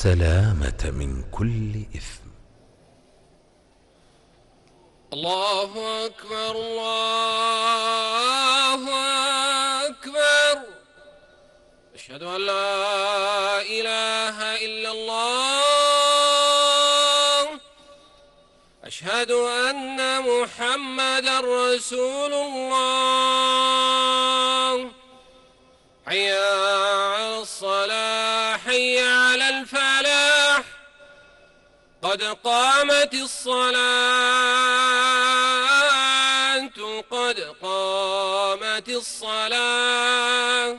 سلامة من كل إثم. الله أكبر الله أكبر. أشهد أن لا إله إلا الله. أشهد أن محمدا رسول الله. حي على الصلاة حي على الفلاح. قد قامت الصلاة قد قامت الصلاة.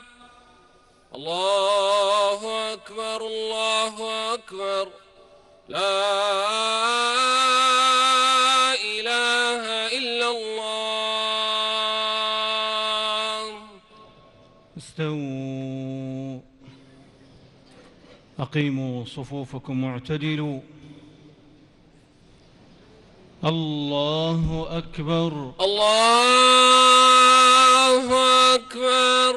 الله أكبر الله أكبر. لا إله إلا الله. استووا، أقيموا صفوفكم واعتدلوا. الله أكبر الله أكبر.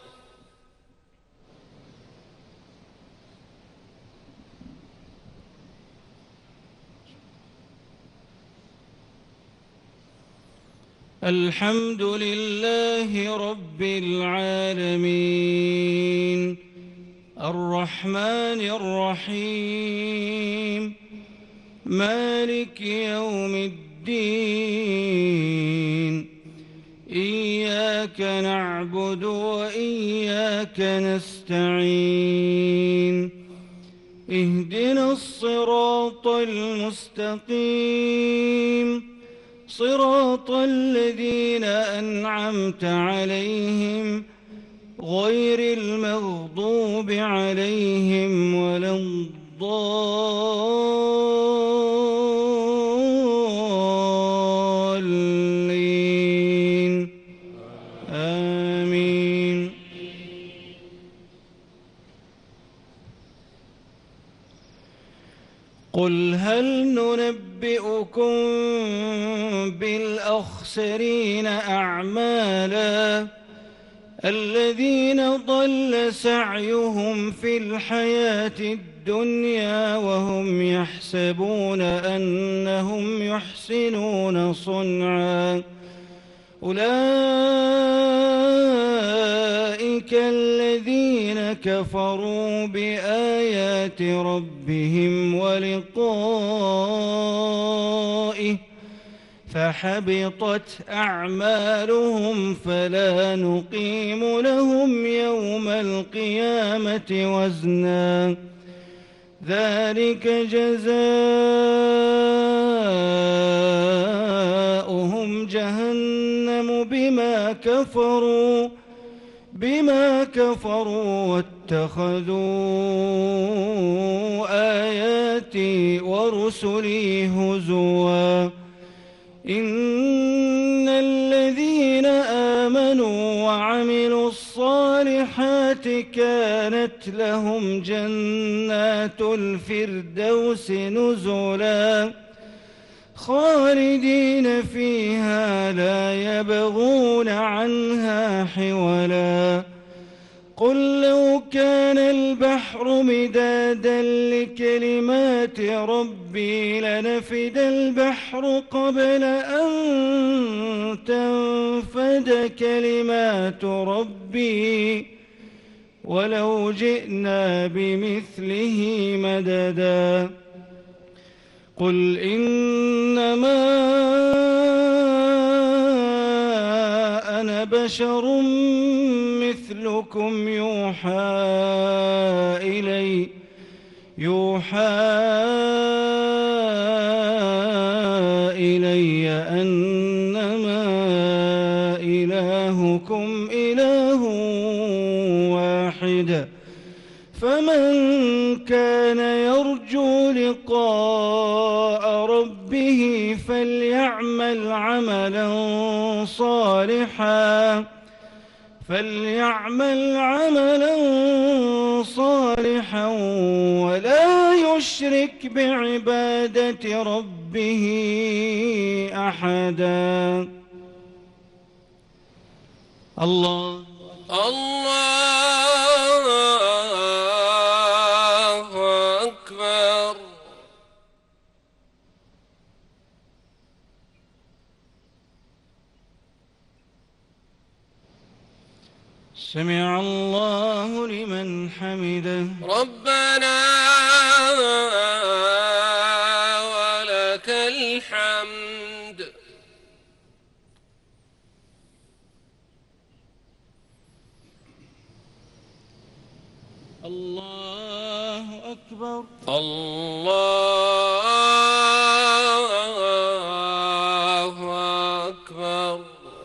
الحمد لله رب العالمين الرحمن الرحيم مالك يوم الدين. إياك نعبد وإياك نستعين. اهدنا الصراط المستقيم صراط الذين أنعمت عليهم غير المغضوب عليهم ولا الضالين. آمين. قل هل ننبئكم بالأخسرين أعمالا الذين ضل سعيهم في الحياة الدنيا وهم يحسبون أنهم يحسنون صنعا. أولئك الذين كفروا بآيات ربهم ولقائه فحبطت أعمالهم فلا نقيم لهم يوم القيامة وزنا. ذلك جزاؤهم جهنم بما كفروا واتخذوا آياتي ورسلي هزوا. إن الذين آمنوا وعملوا الصالحات كانت لهم جنات الفردوس نزلا خالدين فيها لا يبغون عنها حولا. قل لو كان البحر مدادا لكلمات ربي لنفد البحر قبل أن تنفد كلمات ربي ولو جئنا بمثله مددا. قل إنما أنا بشر مثلكم يوحى إلي أنما إلهكم إله واحد. فمن كان يرجو لقاء ربه فليعمل عملا صالحا ولا يشرك بعبادة ربه أحدا. الله الله سمع الله لمن حمده. ربنا ولك الحمد. الله أكبر. الله أكبر.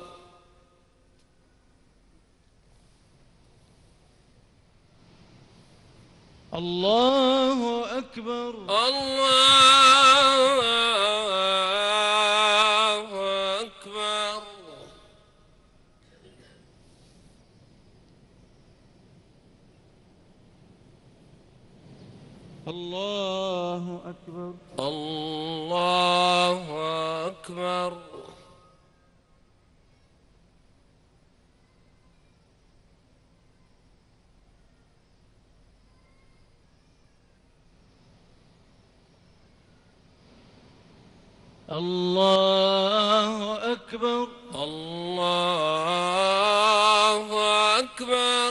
الله أكبر. الله أكبر. الله أكبر. الله أكبر. الله أكبر. الله أكبر.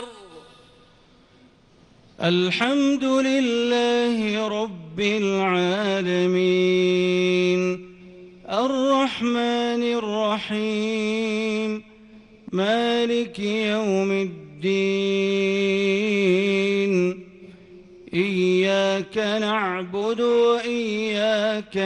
الحمد لله رب العالمين الرحمن الرحيم مالك يوم الدين إياك نعبد وإياك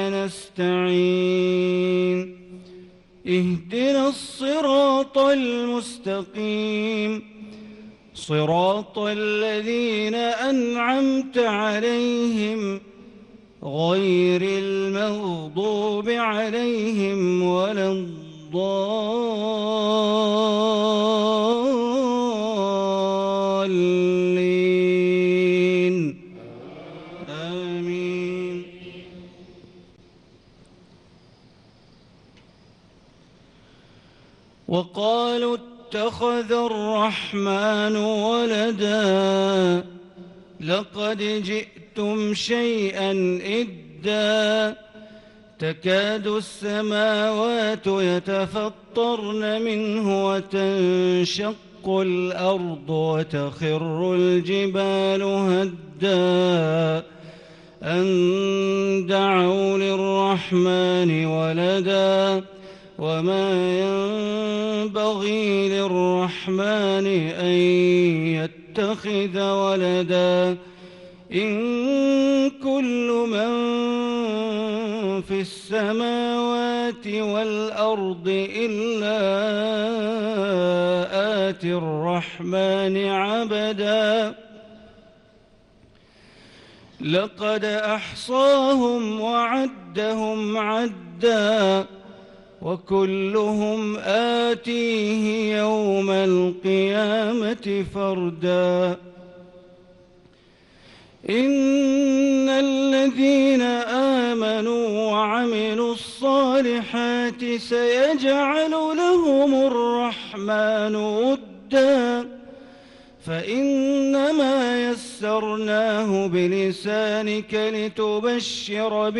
نستعين اهدنا الصراط المستقيم صراط الذين أنعمت عليهم غير المغضوب عليهم ولا الضالين آمين. وقالوا اتخذ الرحمن ولدا لقد جئتم شيئا إدا تكاد السماوات يتفطرن منه وتنشق الأرض وتخر الجبال هدا أن دعوا للرحمن ولدا وما ينبغي للرحمن أن يتخذ ولدا إن كل من في السماوات والأرض إلا آتي الرحمن عبدا لقد أحصاهم وعدهم عدا وكلهم آتيه يوم القيامة فردا إن الذين آمنوا وعملوا الصالحات سيجعل لهم الرحمن ودا فإنما يسرناه بلسانك لتبشر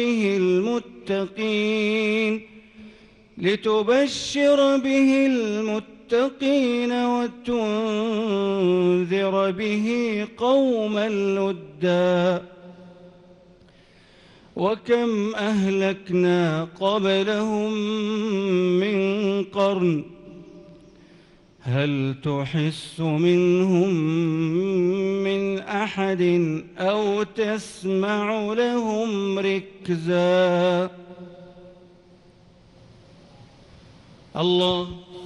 به المتقين وتنذر به قوما لدا وكم أهلكنا قبلهم من قرن هل تحس منهم من أحد أو تسمع لهم ركزا. الله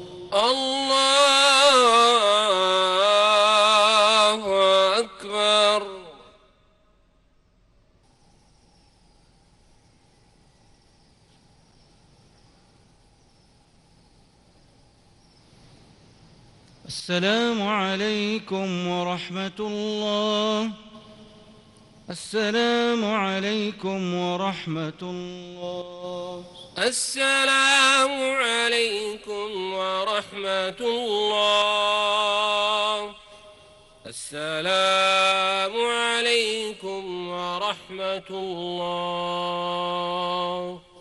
أكبر. السلام عليكم ورحمة الله. السلام عليكم ورحمة الله. السلام عليكم ورحمة الله. السلام عليكم ورحمة الله.